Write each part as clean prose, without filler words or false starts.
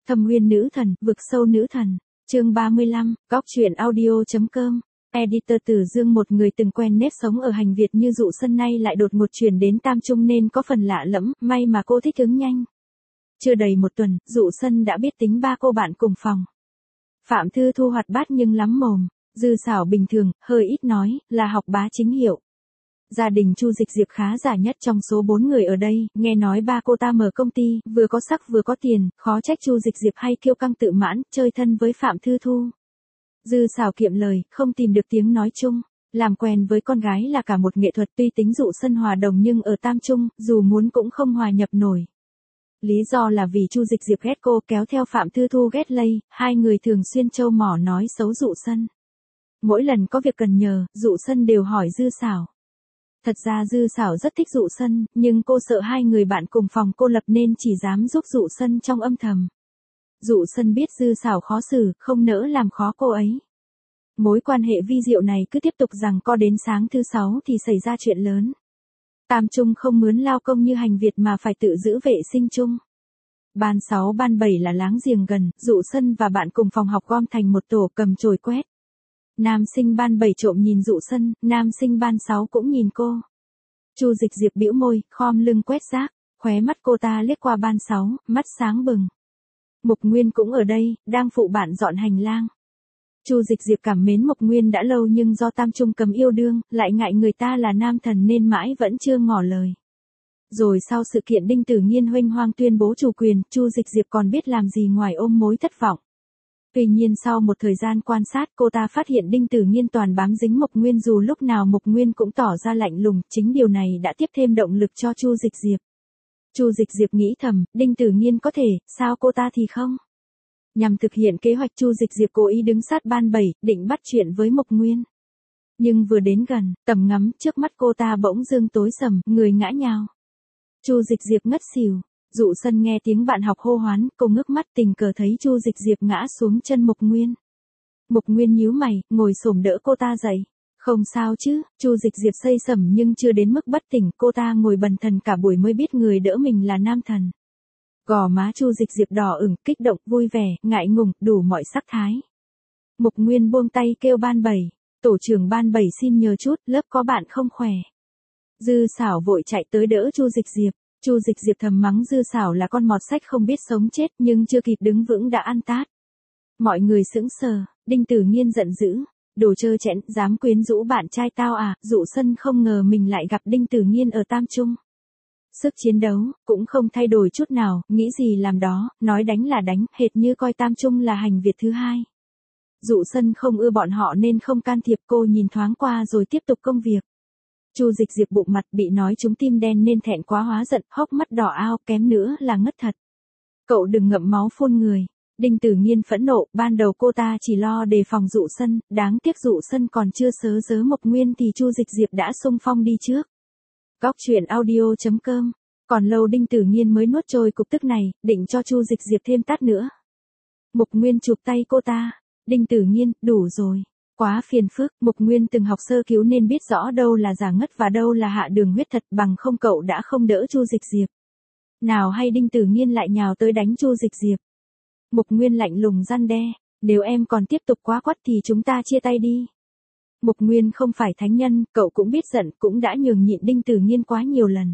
Thâm Uyên nữ thần, vực sâu nữ thần. Chương 35, góc truyện audio.com. Editor Từ Dương. Một người từng quen nếp sống ở hành Việt như Dụ Sân nay lại đột ngột chuyển đến Tam Trung nên có phần lạ lẫm, may mà cô thích ứng nhanh. Chưa đầy một tuần, Dụ Sân đã biết tính ba cô bạn cùng phòng. Phạm Thư Thu hoạt bát nhưng lắm mồm, Dư Xảo bình thường, hơi ít nói, là học bá chính hiệu. Gia đình Chu Dịch Diệp khá giả nhất trong số 4 người ở đây, nghe nói ba cô ta mở công ty, vừa có sắc vừa có tiền, khó trách Chu Dịch Diệp hay kiêu căng tự mãn, chơi thân với Phạm Thư Thu. Dư Xảo kiệm lời, không tìm được tiếng nói chung, làm quen với con gái là cả một nghệ thuật. Tuy tính Dụ Sân hòa đồng nhưng ở Tam Trung, dù muốn cũng không hòa nhập nổi. Lý do là vì Chu Dịch Diệp ghét cô, kéo theo Phạm Thư Thu ghét lây, hai người thường xuyên trâu mỏ nói xấu Dụ Sân. Mỗi lần có việc cần nhờ, Dụ Sân đều hỏi Dư Xảo. Thật ra Dư Xảo rất thích Dụ Sân, nhưng cô sợ hai người bạn cùng phòng cô lập nên chỉ dám giúp Dụ Sân trong âm thầm. Dụ Sân biết Dư Xảo khó xử, không nỡ làm khó cô ấy. Mối quan hệ vi diệu này cứ tiếp tục giằng co đến sáng thứ 6 thì xảy ra chuyện lớn. Tam Trung không mướn lao công như hành Việt mà phải tự giữ vệ sinh chung. Ban 6 ban 7 là láng giềng gần, Dụ Sân và bạn cùng phòng học gom thành một tổ cầm chổi quét. Nam sinh ban 7 trộm nhìn Dụ Sân, nam sinh ban 6 cũng nhìn cô. Chu Dịch Diệp bĩu môi, khom lưng quét rác, khóe mắt cô ta liếc qua ban 6, mắt sáng bừng. Mục Nguyên cũng ở đây, đang phụ bạn dọn hành lang. Chu Dịch Diệp cảm mến Mục Nguyên đã lâu nhưng do Tam Trung cấm yêu đương, lại ngại người ta là nam thần nên mãi vẫn chưa ngỏ lời. Rồi sau sự kiện Đinh Tử Nghiên huênh hoang tuyên bố chủ quyền, Chu Dịch Diệp còn biết làm gì ngoài ôm mối thất vọng. Tuy nhiên sau một thời gian quan sát, cô ta phát hiện Đinh Tử Nghiên toàn bám dính Mục Nguyên, dù lúc nào Mục Nguyên cũng tỏ ra lạnh lùng, chính điều này đã tiếp thêm động lực cho Chu Dịch Diệp. Chu Dịch Diệp nghĩ thầm, Đinh Tử Nghiên có thể, sao cô ta thì không? Nhằm thực hiện kế hoạch, Chu Dịch Diệp cố ý đứng sát ban 7, định bắt chuyện với Mục Nguyên. Nhưng vừa đến gần, tầm ngắm trước mắt cô ta bỗng dưng tối sầm, người ngã nhào. Chu Dịch Diệp ngất xỉu. Dụ Sân nghe tiếng bạn học hô hoán, cô ngước mắt tình cờ thấy Chu Dịch Diệp ngã xuống chân Mục Nguyên. Mục Nguyên nhíu mày, ngồi xổm đỡ cô ta dậy. Không sao chứ? Chu Dịch Diệp xây sẩm nhưng chưa đến mức bất tỉnh, cô ta ngồi bần thần cả buổi mới biết người đỡ mình là nam thần. Gò má Chu Dịch Diệp đỏ ửng, kích động, vui vẻ, ngại ngùng, đủ mọi sắc thái. Mục Nguyên buông tay kêu ban 7, tổ trưởng ban 7 xin nhờ chút, lớp có bạn không khỏe. Dư Xảo vội chạy tới đỡ Chu Dịch Diệp. Chu Dịch Diệp thầm mắng Dư Xảo là con mọt sách không biết sống chết, nhưng chưa kịp đứng vững đã ăn tát. Mọi người sững sờ, Đinh Tử Nghiên giận dữ, đồ trơ trẽn, dám quyến rũ bạn trai tao à? Dụ Sân không ngờ mình lại gặp Đinh Tử Nghiên ở Tam Trung. Sức chiến đấu, cũng không thay đổi chút nào, nghĩ gì làm đó, nói đánh là đánh, hệt như coi Tam Trung là hành Việt thứ hai. Dụ Sân không ưa bọn họ nên không can thiệp, cô nhìn thoáng qua rồi tiếp tục công việc. Chu Dịch Diệp bụng mặt bị nói trúng tim đen nên thẹn quá hóa giận, hốc mắt đỏ ao, kém nữa là ngất thật. Cậu đừng ngậm máu phun người. Đinh Tử Nghiên phẫn nộ, ban đầu cô ta chỉ lo đề phòng Dụ Sân, đáng tiếc Dụ Sân còn chưa sớ dớ Mục Nguyên thì Chu Dịch Diệp đã xung phong đi trước. Góc truyện audio.com. Còn lâu Đinh Tử Nghiên mới nuốt trôi cục tức này, định cho Chu Dịch Diệp thêm tát nữa. Mục Nguyên chụp tay cô ta. Đinh Tử Nghiên, đủ rồi. Quá phiền phức, Mục Nguyên từng học sơ cứu nên biết rõ đâu là giả ngất và đâu là hạ đường huyết thật, bằng không cậu đã không đỡ Chu Dịch Diệp. Nào hay Đinh Tử Nghiên lại nhào tới đánh Chu Dịch Diệp. Mục Nguyên lạnh lùng răn đe, nếu em còn tiếp tục quá quắt thì chúng ta chia tay đi. Mục Nguyên không phải thánh nhân, cậu cũng biết giận, cũng đã nhường nhịn Đinh Tử Nghiên quá nhiều lần.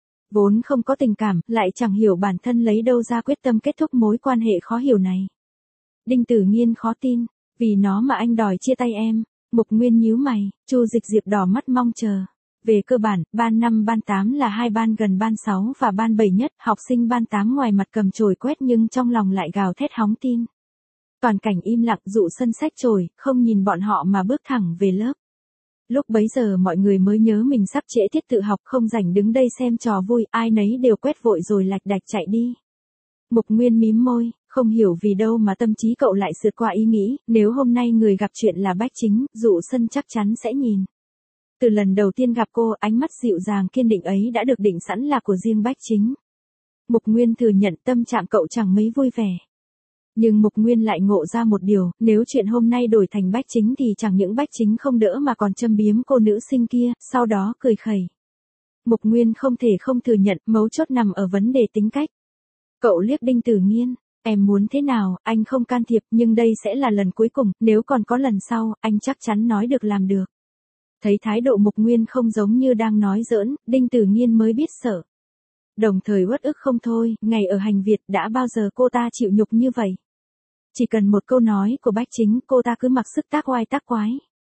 Vốn không có tình cảm, lại chẳng hiểu bản thân lấy đâu ra quyết tâm kết thúc mối quan hệ khó hiểu này. Đinh Tử Nghiên khó tin. Vì nó mà anh đòi chia tay em. Mục Nguyên nhíu mày, Chu Dịch Diệp đỏ mắt mong chờ. Về cơ bản, ban 5 ban 8 là hai ban gần ban 6 và ban 7 nhất, học sinh ban 8 ngoài mặt cầm chổi quét nhưng trong lòng lại gào thét hóng tin. Toàn cảnh im lặng, Dụ Sân xách chổi, không nhìn bọn họ mà bước thẳng về lớp. Lúc bấy giờ mọi người mới nhớ mình sắp trễ tiết tự học, không rảnh đứng đây xem trò vui, ai nấy đều quét vội rồi lạch đạch chạy đi. Mục Nguyên mím môi, không hiểu vì đâu mà tâm trí cậu lại sượt qua ý nghĩ, nếu hôm nay người gặp chuyện là Bách Chính, Dụ Sân chắc chắn sẽ nhìn. Từ lần đầu tiên gặp cô, ánh mắt dịu dàng kiên định ấy đã được định sẵn là của riêng Bách Chính. Mục Nguyên thừa nhận tâm trạng cậu chẳng mấy vui vẻ. Nhưng Mục Nguyên lại ngộ ra một điều, nếu chuyện hôm nay đổi thành Bách Chính thì chẳng những Bách Chính không đỡ mà còn châm biếm cô nữ sinh kia, sau đó cười khẩy. Mục Nguyên không thể không thừa nhận, mấu chốt nằm ở vấn đề tính cách. Cậu liếc Đinh Tử Nghiên, Em muốn thế nào, anh không can thiệp, nhưng đây sẽ là lần cuối cùng, nếu còn có lần sau, anh chắc chắn nói được làm được. Thấy thái độ Mục Nguyên không giống như đang nói giỡn, Đinh Tử Nghiên mới biết sợ. Đồng thời uất ức không thôi, ngày ở hành Việt đã bao giờ cô ta chịu nhục như vậy. Chỉ cần một câu nói của Bách Chính cô ta cứ mặc sức tác oai tác quái.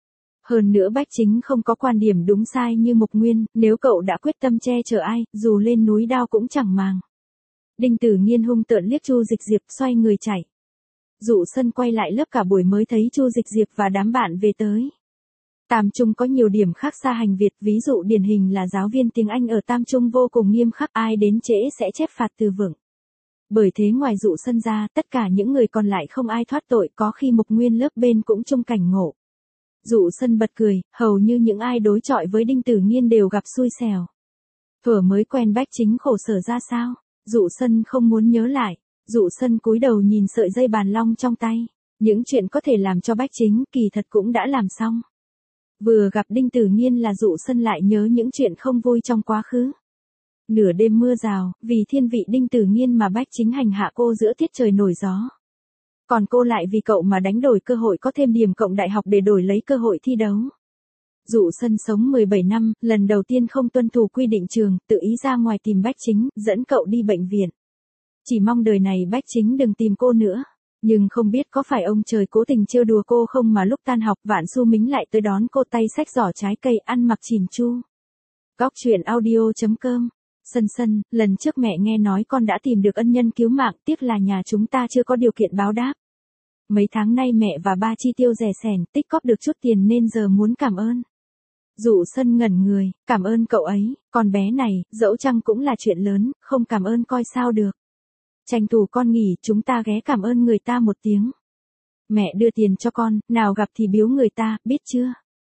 Hơn nữa Bách Chính không có quan điểm đúng sai như Mục Nguyên, nếu cậu đã quyết tâm che chở ai, dù lên núi đao cũng chẳng màng. Đinh Tử Nghiên hung tợn liếc Chu Dịch Diệp xoay người chạy. Dụ Sân quay lại lớp cả buổi mới thấy Chu Dịch Diệp và đám bạn về tới. Tam Trung có nhiều điểm khác xa hành Việt, ví dụ điển hình là giáo viên tiếng Anh ở Tam Trung vô cùng nghiêm khắc, ai đến trễ sẽ chép phạt từ vựng. Bởi thế ngoài Dụ Sân ra, tất cả những người còn lại không ai thoát tội, có khi Mục Nguyên lớp bên cũng chung cảnh ngộ. Dụ Sân bật cười, hầu như những ai đối chọi với Đinh Tử Nghiên đều gặp xui xẻo. Thuở mới quen Bách Chính khổ sở ra sao? Dụ Sân không muốn nhớ lại. Dụ Sân cúi đầu nhìn sợi dây bàn long trong tay. Những chuyện có thể làm cho Bách Chính kỳ thật cũng đã làm xong. Vừa gặp Đinh Tử Nghiên là Dụ Sân lại nhớ những chuyện không vui trong quá khứ. Nửa đêm mưa rào, vì thiên vị Đinh Tử Nghiên mà Bách Chính hành hạ cô giữa tiết trời nổi gió. Còn cô lại vì cậu mà đánh đổi cơ hội có thêm điểm cộng đại học để đổi lấy cơ hội thi đấu. Dụ Sân sống 17 năm, lần đầu tiên không tuân thủ quy định trường, tự ý ra ngoài tìm Bách Chính, dẫn cậu đi bệnh viện. Chỉ mong đời này Bách Chính đừng tìm cô nữa. Nhưng không biết có phải ông trời cố tình trêu đùa cô không mà lúc tan học Vạn Xu Mính lại tới đón cô tay xách giỏ trái cây ăn mặc chỉn chu. Góc truyện audio.com. Sân Sân, lần trước mẹ nghe nói con đã tìm được ân nhân cứu mạng, tiếc là nhà chúng ta chưa có điều kiện báo đáp. Mấy tháng nay mẹ và ba chi tiêu rẻ sẻn, tích cóp được chút tiền nên giờ muốn cảm ơn. Dụ Sân ngẩn người, cảm ơn cậu ấy, con bé này, dẫu chăng cũng là chuyện lớn, không cảm ơn coi sao được. Tranh thủ con nghỉ, chúng ta ghé cảm ơn người ta một tiếng. Mẹ đưa tiền cho con, nào gặp thì biếu người ta, biết chưa?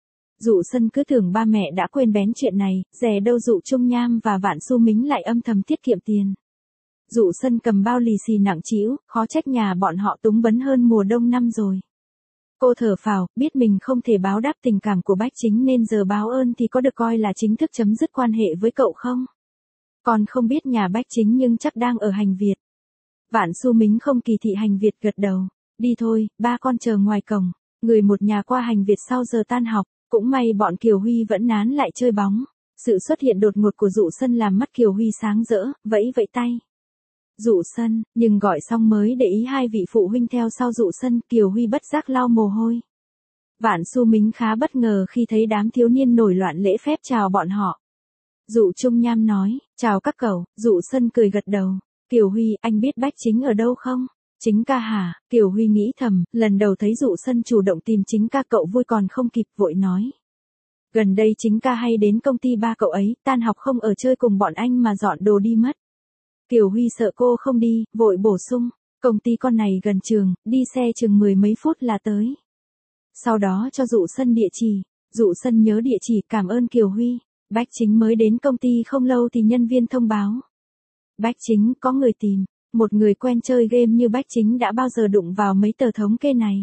Dụ Sân cứ tưởng ba mẹ đã quên bén chuyện này, dè đâu Dụ Trung Nham và Vạn Xu Mính lại âm thầm tiết kiệm tiền. Dụ Sân cầm bao lì xì nặng trĩu, khó trách nhà bọn họ túng bấn hơn mùa đông năm rồi. Cô thở phào, biết mình không thể báo đáp tình cảm của Bách Chính nên giờ báo ơn thì có được coi là chính thức chấm dứt quan hệ với cậu không? Còn không biết nhà Bách Chính nhưng chắc đang ở hành Việt. Vạn Xu Mính không kỳ thị hành Việt gật đầu. Đi thôi, ba con chờ ngoài cổng. Người một nhà qua hành Việt sau giờ tan học. Cũng may bọn Kiều Huy vẫn nán lại chơi bóng. Sự xuất hiện đột ngột của Dụ Sân làm mắt Kiều Huy sáng rỡ, vẫy vẫy tay. Dụ Sân, nhưng gọi xong mới để ý hai vị phụ huynh theo sau Dụ Sân, Kiều Huy bất giác lau mồ hôi. Vạn Xu Mính khá bất ngờ khi thấy đám thiếu niên nổi loạn lễ phép chào bọn họ. Dụ Trung Nham nói, chào các cậu, Dụ Sân cười gật đầu. Kiều Huy, anh biết Bách Chính ở đâu không? Chính ca hả? Kiều Huy nghĩ thầm, lần đầu thấy Dụ Sân chủ động tìm Chính ca cậu vui còn không kịp vội nói. Gần đây Chính ca hay đến công ty ba cậu ấy, tan học không ở chơi cùng bọn anh mà dọn đồ đi mất. Kiều Huy sợ cô không đi, vội bổ sung, công ty con này gần trường, đi xe chừng 10 mấy phút là tới. Sau đó cho Dụ Sân địa chỉ, Dụ Sân nhớ địa chỉ cảm ơn Kiều Huy. Bách Chính mới đến công ty không lâu thì nhân viên thông báo. Bách Chính có người tìm, một người quen chơi game như Bách Chính đã bao giờ đụng vào mấy tờ thống kê này.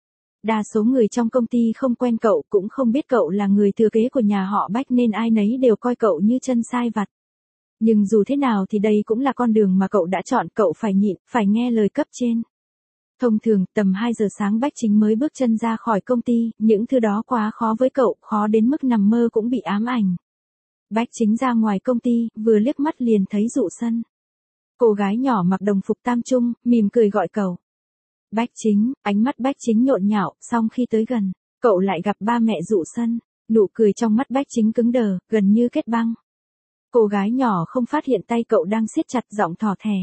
Đa số người trong công ty không quen cậu cũng không biết cậu là người thừa kế của nhà họ Bách nên ai nấy đều coi cậu như chân sai vặt. Nhưng dù thế nào thì đây cũng là con đường mà cậu đã chọn, cậu phải nhịn, phải nghe lời cấp trên. Thông thường, tầm 2 giờ sáng Bách Chính mới bước chân ra khỏi công ty, những thứ đó quá khó với cậu, khó đến mức nằm mơ cũng bị ám ảnh. Bách Chính ra ngoài công ty, vừa liếc mắt liền thấy Dụ Sân. Cô gái nhỏ mặc đồng phục Tam Trung, mỉm cười gọi cậu. Bách Chính, ánh mắt Bách Chính nhộn nhạo, xong khi tới gần, cậu lại gặp ba mẹ Dụ Sân, nụ cười trong mắt Bách Chính cứng đờ, gần như kết băng. Cô gái nhỏ không phát hiện tay cậu đang siết chặt, giọng thỏ thẻ.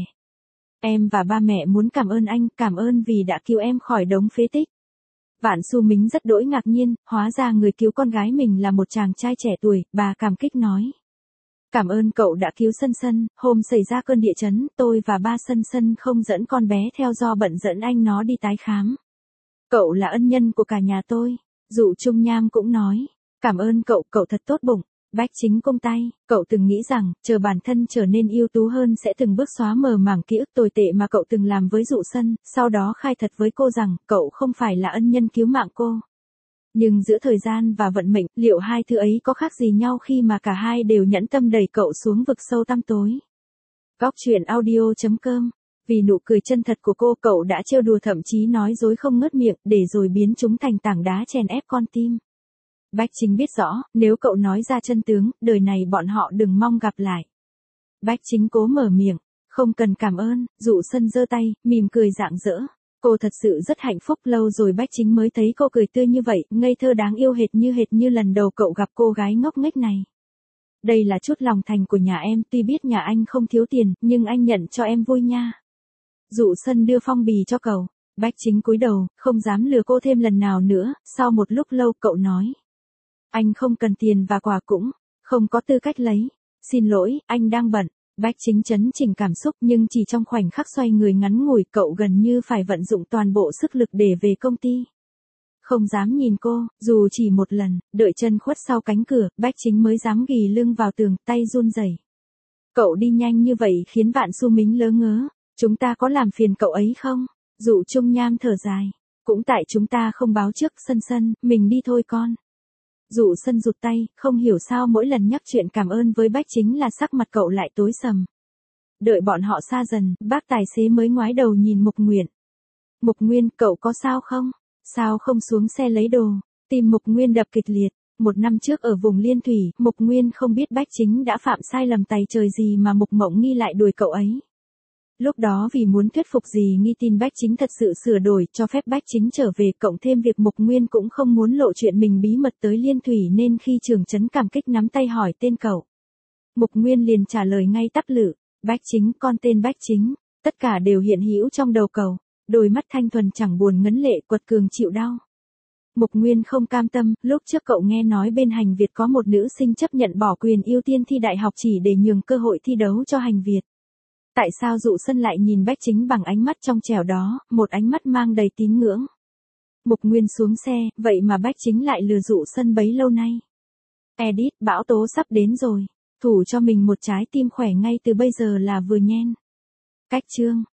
Em và ba mẹ muốn cảm ơn anh, cảm ơn vì đã cứu em khỏi đống phế tích. Vạn Xu Mính rất đỗi ngạc nhiên, hóa ra người cứu con gái mình là một chàng trai trẻ tuổi, bà cảm kích nói. Cảm ơn cậu đã cứu Sân Sân, hôm xảy ra cơn địa chấn, tôi và ba Sân Sân không dẫn con bé theo do bận dẫn anh nó đi tái khám. Cậu là ân nhân của cả nhà tôi. Dụ Trung Nham cũng nói, cảm ơn cậu, cậu thật tốt bụng. Bách Chính cung tay, cậu từng nghĩ rằng, chờ bản thân trở nên ưu tú hơn sẽ từng bước xóa mờ mảng ký ức tồi tệ mà cậu từng làm với Dụ Sân, sau đó khai thật với cô rằng, cậu không phải là ân nhân cứu mạng cô. Nhưng giữa thời gian và vận mệnh, liệu hai thứ ấy có khác gì nhau khi mà cả hai đều nhẫn tâm đẩy cậu xuống vực sâu tăm tối? Góc truyện audio.com Vì nụ cười chân thật của cô, cậu đã trêu đùa thậm chí nói dối không ngớt miệng, để rồi biến chúng thành tảng đá chèn ép con tim. Bách Chính biết rõ, nếu cậu nói ra chân tướng, đời này bọn họ đừng mong gặp lại. Bách Chính cố mở miệng, không cần cảm ơn, Dụ Sân giơ tay, mỉm cười rạng rỡ. Cô thật sự rất hạnh phúc, lâu rồi Bách Chính mới thấy cô cười tươi như vậy, ngây thơ đáng yêu hệt như lần đầu cậu gặp cô gái ngốc nghếch này. Đây là chút lòng thành của nhà em, tuy biết nhà anh không thiếu tiền, nhưng anh nhận cho em vui nha. Dụ Sân đưa phong bì cho cậu, Bách Chính cúi đầu, không dám lừa cô thêm lần nào nữa, sau một lúc lâu cậu nói. Anh không cần tiền và quà cũng không có tư cách lấy. Xin lỗi, anh đang bận. Bách Chính chấn chỉnh cảm xúc nhưng chỉ trong khoảnh khắc xoay người ngắn ngủi cậu gần như phải vận dụng toàn bộ sức lực để về công ty. Không dám nhìn cô, dù chỉ một lần, đợi chân khuất sau cánh cửa, Bách Chính mới dám ghì lưng vào tường, tay run rẩy. Cậu đi nhanh như vậy khiến Vạn Xu Mính ngớ ngớ. Chúng ta có làm phiền cậu ấy không? Dụ Trung Nham thở dài. Cũng tại chúng ta không báo trước. Sân, mình đi thôi con. Dụ Sân rụt tay, không hiểu sao mỗi lần nhắc chuyện cảm ơn với Bách Chính là sắc mặt cậu lại tối sầm. Đợi bọn họ xa dần, bác tài xế mới ngoái đầu nhìn Mục Nguyện. Mục Nguyên, cậu có sao không? Sao không xuống xe lấy đồ? Tim Mục Nguyên đập kịch liệt. 1 năm trước ở vùng Liên Thủy, Mục Nguyên không biết Bách Chính đã phạm sai lầm tày trời gì mà Mục Mộng Nghi lại đuổi cậu ấy. Lúc đó vì muốn thuyết phục Dì Nghi tin Bách Chính thật sự sửa đổi, cho phép Bách Chính trở về, cộng thêm việc Mục Nguyên cũng không muốn lộ chuyện mình bí mật tới Liên Thủy nên khi Trường Chấn cảm kích nắm tay hỏi tên cậu. Mục Nguyên liền trả lời ngay tắp lự, Bách Chính, con tên Bách Chính, tất cả đều hiện hữu trong đầu cậu, đôi mắt thanh thuần chẳng buồn ngấn lệ, quật cường chịu đau. Mục Nguyên không cam tâm, lúc trước cậu nghe nói bên Hành Việt có một nữ sinh chấp nhận bỏ quyền ưu tiên thi đại học chỉ để nhường cơ hội thi đấu cho Hành Việt. Tại sao Dụ Sân lại nhìn Bách Chính bằng ánh mắt trong trẻo đó, một ánh mắt mang đầy tín ngưỡng. Mục Nguyên xuống xe, vậy mà Bách Chính lại lừa Dụ Sân bấy lâu nay. Edit, bão tố sắp đến rồi, thủ cho mình một trái tim khỏe ngay từ bây giờ là vừa nhen. Cách chương